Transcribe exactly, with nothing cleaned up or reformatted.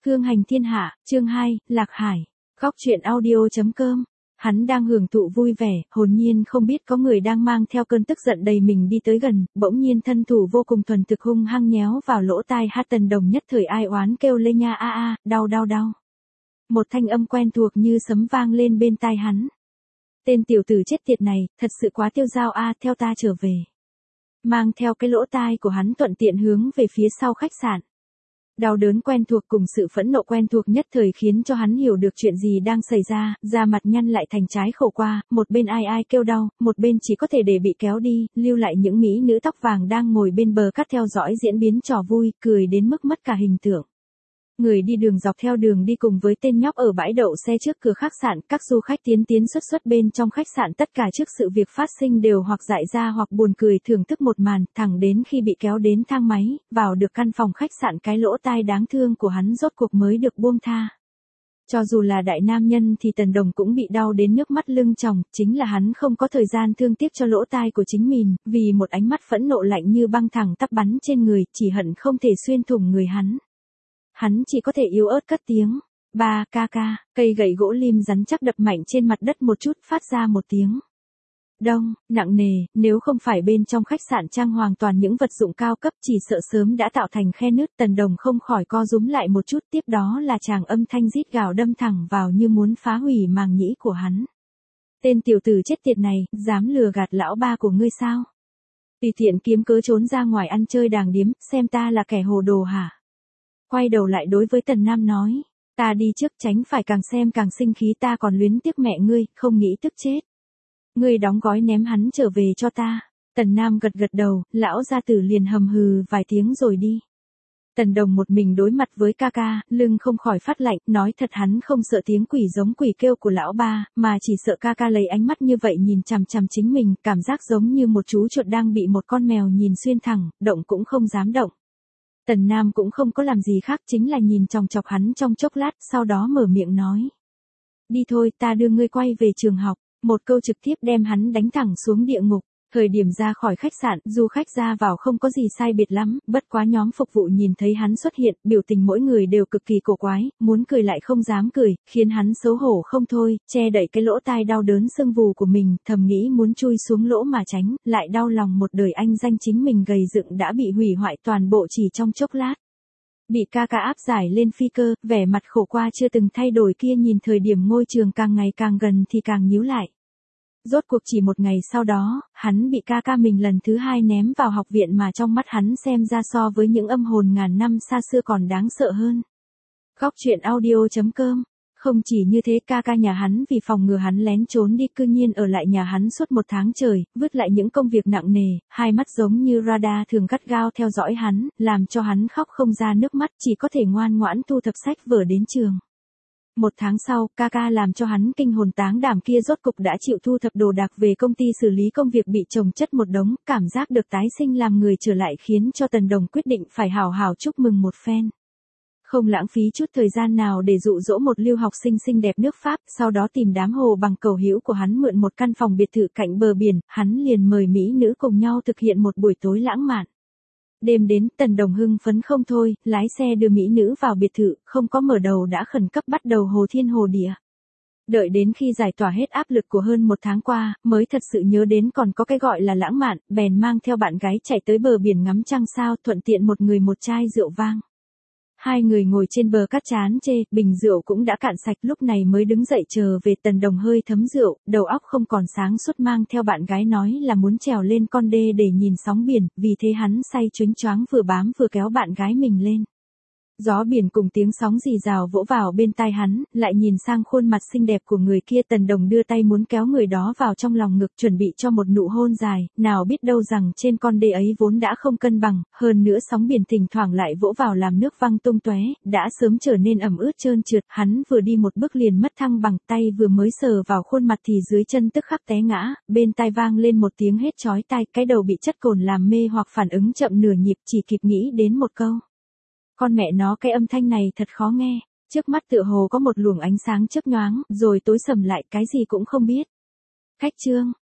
Hương hành thiên hạ, chương hai, Lạc Hải. Góc truyện audio.com. Hắn đang hưởng thụ vui vẻ, hồn nhiên không biết có người đang mang theo cơn tức giận đầy mình đi tới gần, bỗng nhiên thân thủ vô cùng thuần thực hung hăng nhéo vào lỗ tai hát. Tần Đồng nhất thời ai oán kêu lên nha a a, đau đau đau. Một thanh âm quen thuộc như sấm vang lên bên tai hắn. Tên tiểu tử chết tiệt này, thật sự quá tiêu dao a, theo ta trở về. Mang theo cái lỗ tai của hắn thuận tiện hướng về phía sau khách sạn. Đau đớn quen thuộc cùng sự phẫn nộ quen thuộc nhất thời khiến cho hắn hiểu được chuyện gì đang xảy ra, da mặt nhăn lại thành trái khổ qua, một bên ai ai kêu đau, một bên chỉ có thể để bị kéo đi, lưu lại những mỹ nữ tóc vàng đang ngồi bên bờ cát theo dõi diễn biến trò vui, cười đến mức mất cả hình tượng. Người đi đường dọc theo đường đi cùng với tên nhóc ở bãi đậu xe trước cửa khách sạn, các du khách tiến tiến xuất xuất bên trong khách sạn tất cả trước sự việc phát sinh đều hoặc dại ra hoặc buồn cười thưởng thức một màn, thẳng đến khi bị kéo đến thang máy, vào được căn phòng khách sạn cái lỗ tai đáng thương của hắn rốt cuộc mới được buông tha. Cho dù là đại nam nhân thì Tần Đồng cũng bị đau đến nước mắt lưng tròng, chính là hắn không có thời gian thương tiếc cho lỗ tai của chính mình, vì một ánh mắt phẫn nộ lạnh như băng thẳng tắp bắn trên người, chỉ hận không thể xuyên thủng người hắn. Hắn chỉ có thể yếu ớt cất tiếng, ba ca ca, cây gậy gỗ lim rắn chắc đập mạnh trên mặt đất một chút phát ra một tiếng. Đông, nặng nề, nếu không phải bên trong khách sạn trang hoàn toàn những vật dụng cao cấp chỉ sợ sớm đã tạo thành khe nứt. Tần Đồng không khỏi co rúm lại một chút, tiếp đó là tràng âm thanh rít gào đâm thẳng vào như muốn phá hủy màng nhĩ của hắn. Tên tiểu tử chết tiệt này, dám lừa gạt lão ba của ngươi sao? Tùy tiện kiếm cớ trốn ra ngoài ăn chơi đàng điếm, xem ta là kẻ hồ đồ hả? Quay đầu lại đối với Tần Nam nói, ta đi trước tránh phải càng xem càng sinh khí, ta còn luyến tiếc mẹ ngươi, không nghĩ tức chết. Ngươi đóng gói ném hắn trở về cho ta. Tần Nam gật gật đầu, lão gia tử liền hầm hừ vài tiếng rồi đi. Tần Đồng một mình đối mặt với ca ca, lưng không khỏi phát lạnh, nói thật hắn không sợ tiếng quỷ giống quỷ kêu của lão ba, mà chỉ sợ ca ca lấy ánh mắt như vậy nhìn chằm chằm chính mình, cảm giác giống như một chú chuột đang bị một con mèo nhìn xuyên thẳng, động cũng không dám động. Tần Nam cũng không có làm gì khác, chính là nhìn chòng chọc hắn trong chốc lát, sau đó mở miệng nói. Đi thôi, ta đưa ngươi quay về trường học. Một câu trực tiếp đem hắn đánh thẳng xuống địa ngục. Thời điểm ra khỏi khách sạn, du khách ra vào không có gì sai biệt lắm, bất quá nhóm phục vụ nhìn thấy hắn xuất hiện, biểu tình mỗi người đều cực kỳ cổ quái, muốn cười lại không dám cười, khiến hắn xấu hổ không thôi, che đậy cái lỗ tai đau đớn sưng vù của mình, thầm nghĩ muốn chui xuống lỗ mà tránh, lại đau lòng một đời anh danh chính mình gầy dựng đã bị hủy hoại toàn bộ chỉ trong chốc lát. Bị ca ca áp giải lên phi cơ, vẻ mặt khổ qua chưa từng thay đổi kia nhìn thời điểm ngôi trường càng ngày càng gần thì càng nhíu lại. Rốt cuộc chỉ một ngày sau đó, hắn bị ca ca mình lần thứ hai ném vào học viện mà trong mắt hắn xem ra so với những âm hồn ngàn năm xa xưa còn đáng sợ hơn. Góc truyện audio.com. Không chỉ như thế, ca ca nhà hắn vì phòng ngừa hắn lén trốn đi cư nhiên ở lại nhà hắn suốt một tháng trời, vứt lại những công việc nặng nề, hai mắt giống như radar thường gắt gao theo dõi hắn, làm cho hắn khóc không ra nước mắt, chỉ có thể ngoan ngoãn thu thập sách vở đến trường. Một tháng sau, ca ca làm cho hắn kinh hồn táng đảm kia rốt cục đã chịu thu thập đồ đạc về công ty xử lý công việc bị chồng chất một đống, cảm giác được tái sinh làm người trở lại khiến cho Tần Đồng quyết định phải hào hào chúc mừng một phen. Không lãng phí chút thời gian nào để dụ dỗ một lưu học sinh xinh đẹp nước Pháp, sau đó tìm đám hồ bằng cầu hữu của hắn mượn một căn phòng biệt thự cạnh bờ biển, hắn liền mời mỹ nữ cùng nhau thực hiện một buổi tối lãng mạn. Đêm đến, Tần Đồng hưng phấn không thôi, lái xe đưa mỹ nữ vào biệt thự, không có mở đầu đã khẩn cấp bắt đầu hồ thiên hồ địa. Đợi đến khi giải tỏa hết áp lực của hơn một tháng qua, mới thật sự nhớ đến còn có cái gọi là lãng mạn, bèn mang theo bạn gái chạy tới bờ biển ngắm trăng sao, thuận tiện một người một chai rượu vang. Hai người ngồi trên bờ cát chán chê, bình rượu cũng đã cạn sạch, lúc này mới đứng dậy chờ về. Tần Đồng hơi thấm rượu, đầu óc không còn sáng suốt, mang theo bạn gái nói là muốn trèo lên con đê để nhìn sóng biển, vì thế hắn say choáng choáng vừa bám vừa kéo bạn gái mình lên. Gió biển cùng tiếng sóng rì rào vỗ vào bên tai hắn, lại nhìn sang khuôn mặt xinh đẹp của người kia. Tần Đồng đưa tay muốn kéo người đó vào trong lòng ngực, chuẩn bị cho một nụ hôn dài, nào biết đâu rằng trên con đê ấy vốn đã không cân bằng, hơn nữa sóng biển thỉnh thoảng lại vỗ vào làm nước văng tung tóe, đã sớm trở nên ẩm ướt trơn trượt. Hắn vừa đi một bước liền mất thăng bằng, tay vừa mới sờ vào khuôn mặt thì dưới chân tức khắc té ngã, bên tai vang lên một tiếng hét chói tai, cái đầu bị chất cồn làm mê hoặc phản ứng chậm nửa nhịp, chỉ kịp nghĩ đến một câu. Con mẹ nó, cái âm thanh này thật khó nghe. Trước mắt tựa hồ có một luồng ánh sáng chớp nhoáng, rồi tối sầm lại, cái gì cũng không biết. Khách trương,